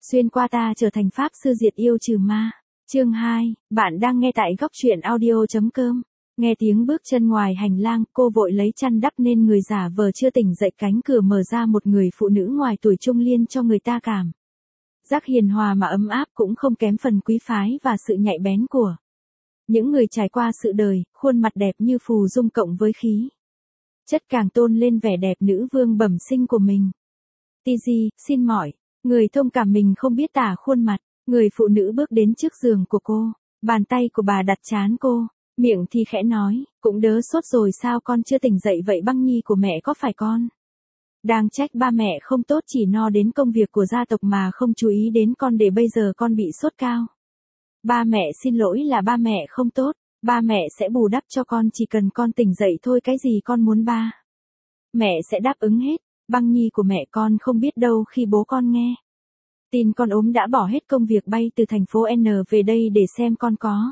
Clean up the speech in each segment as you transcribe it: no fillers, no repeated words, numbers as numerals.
Xuyên qua ta trở thành pháp sư diệt yêu trừ ma. Chương 2, bạn đang nghe tại góc truyện audio.com. Nghe tiếng bước chân ngoài hành lang, cô vội lấy chăn đắp nên người giả vờ chưa tỉnh dậy, cánh cửa mở ra một người phụ nữ ngoài tuổi trung niên cho người ta cảm giác hiền hòa mà ấm áp, cũng không kém phần quý phái và sự nhạy bén của những người trải qua sự đời. Khuôn mặt đẹp như phù dung cộng với khí chất càng tôn lên vẻ đẹp nữ vương bẩm sinh của mình. Tiji, xin mỏi. Người thông cảm mình không biết tả khuôn mặt. Người phụ nữ bước đến trước giường của cô, bàn tay của bà đặt trán cô, miệng thì khẽ nói, cũng đỡ sốt rồi sao con chưa tỉnh dậy vậy? Băng nhi của mẹ có phải con đang trách ba mẹ không tốt, chỉ no đến công việc của gia tộc mà không chú ý đến con, để bây giờ con bị sốt cao? Ba mẹ xin lỗi là ba mẹ không tốt, ba mẹ sẽ bù đắp cho con, chỉ cần con tỉnh dậy thôi, cái gì con muốn ba mẹ sẽ đáp ứng hết. Băng nhi của mẹ con không biết đâu, khi bố con nghe tin con ốm đã bỏ hết công việc bay từ thành phố N về đây để xem con có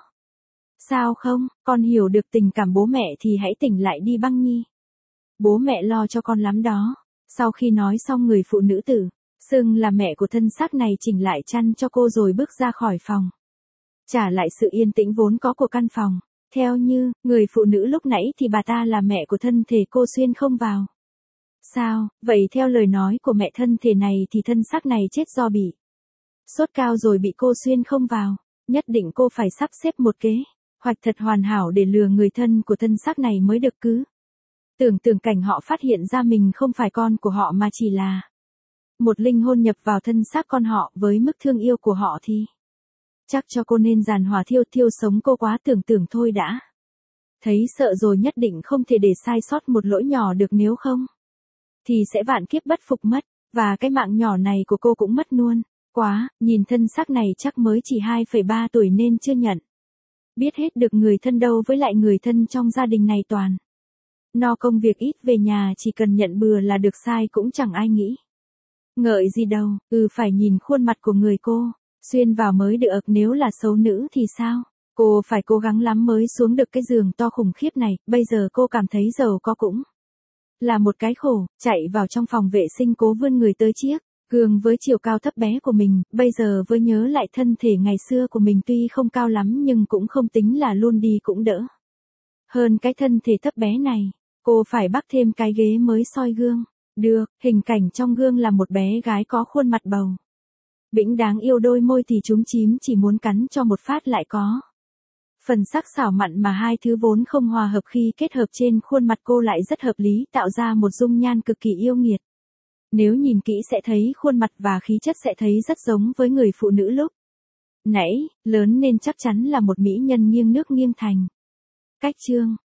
sao không. Con hiểu được tình cảm bố mẹ thì hãy tỉnh lại đi Băng nhi. Bố mẹ lo cho con lắm đó. Sau khi nói xong, người phụ nữ tự xưng là mẹ của thân xác này chỉnh lại chăn cho cô rồi bước ra khỏi phòng, trả lại sự yên tĩnh vốn có của căn phòng. Theo như người phụ nữ lúc nãy thì bà ta là mẹ của thân thể cô xuyên không vào. Sao? Vậy theo lời nói của mẹ thân thể này thì thân xác này chết do bị sốt cao rồi bị cô xuyên không vào. Nhất định cô phải sắp xếp một kế hoạch thật hoàn hảo để lừa người thân của thân xác này mới được. Cứ tưởng tượng cảnh họ phát hiện ra mình không phải con của họ mà chỉ là một linh hồn nhập vào thân xác con họ, với mức thương yêu của họ thì chắc cho cô nên giàn hỏa thiêu sống cô quá. Tưởng tượng thôi đã thấy sợ rồi, nhất định không thể để sai sót một lỗi nhỏ được, nếu không thì sẽ vạn kiếp bất phục mất, và cái mạng nhỏ này của cô cũng mất luôn. Quá, nhìn thân xác này chắc mới chỉ 2,3 tuổi nên chưa nhận biết hết được người thân đâu, với lại người thân trong gia đình này toàn no công việc, ít về nhà, chỉ cần nhận bừa là được, sai cũng chẳng ai nghĩ ngợi gì đâu. Phải nhìn khuôn mặt của người cô xuyên vào mới được, nếu là xấu nữ thì sao? Cô phải cố gắng lắm mới xuống được cái giường to khủng khiếp này. Bây giờ cô cảm thấy giàu có cũng là một cái khổ. Chạy vào trong phòng vệ sinh, cố vươn người tới chiếc gương với chiều cao thấp bé của mình. Bây giờ với nhớ lại thân thể ngày xưa của mình, tuy không cao lắm nhưng cũng không tính là luôn đi, cũng đỡ hơn cái thân thể thấp bé này. Cô phải bắc thêm cái ghế mới soi gương được. Hình cảnh trong gương là một bé gái có khuôn mặt bầu bĩnh đáng yêu, đôi môi thì chúm chím, chỉ muốn cắn cho một phát, lại có phần sắc sảo mặn mà hai thứ vốn không hòa hợp khi kết hợp trên khuôn mặt cô lại rất hợp lý, tạo ra một dung nhan cực kỳ yêu nghiệt. Nếu nhìn kỹ sẽ thấy khuôn mặt và khí chất sẽ thấy rất giống với người phụ nữ lúc nãy, lớn nên chắc chắn là một mỹ nhân nghiêng nước nghiêng thành cách. Chương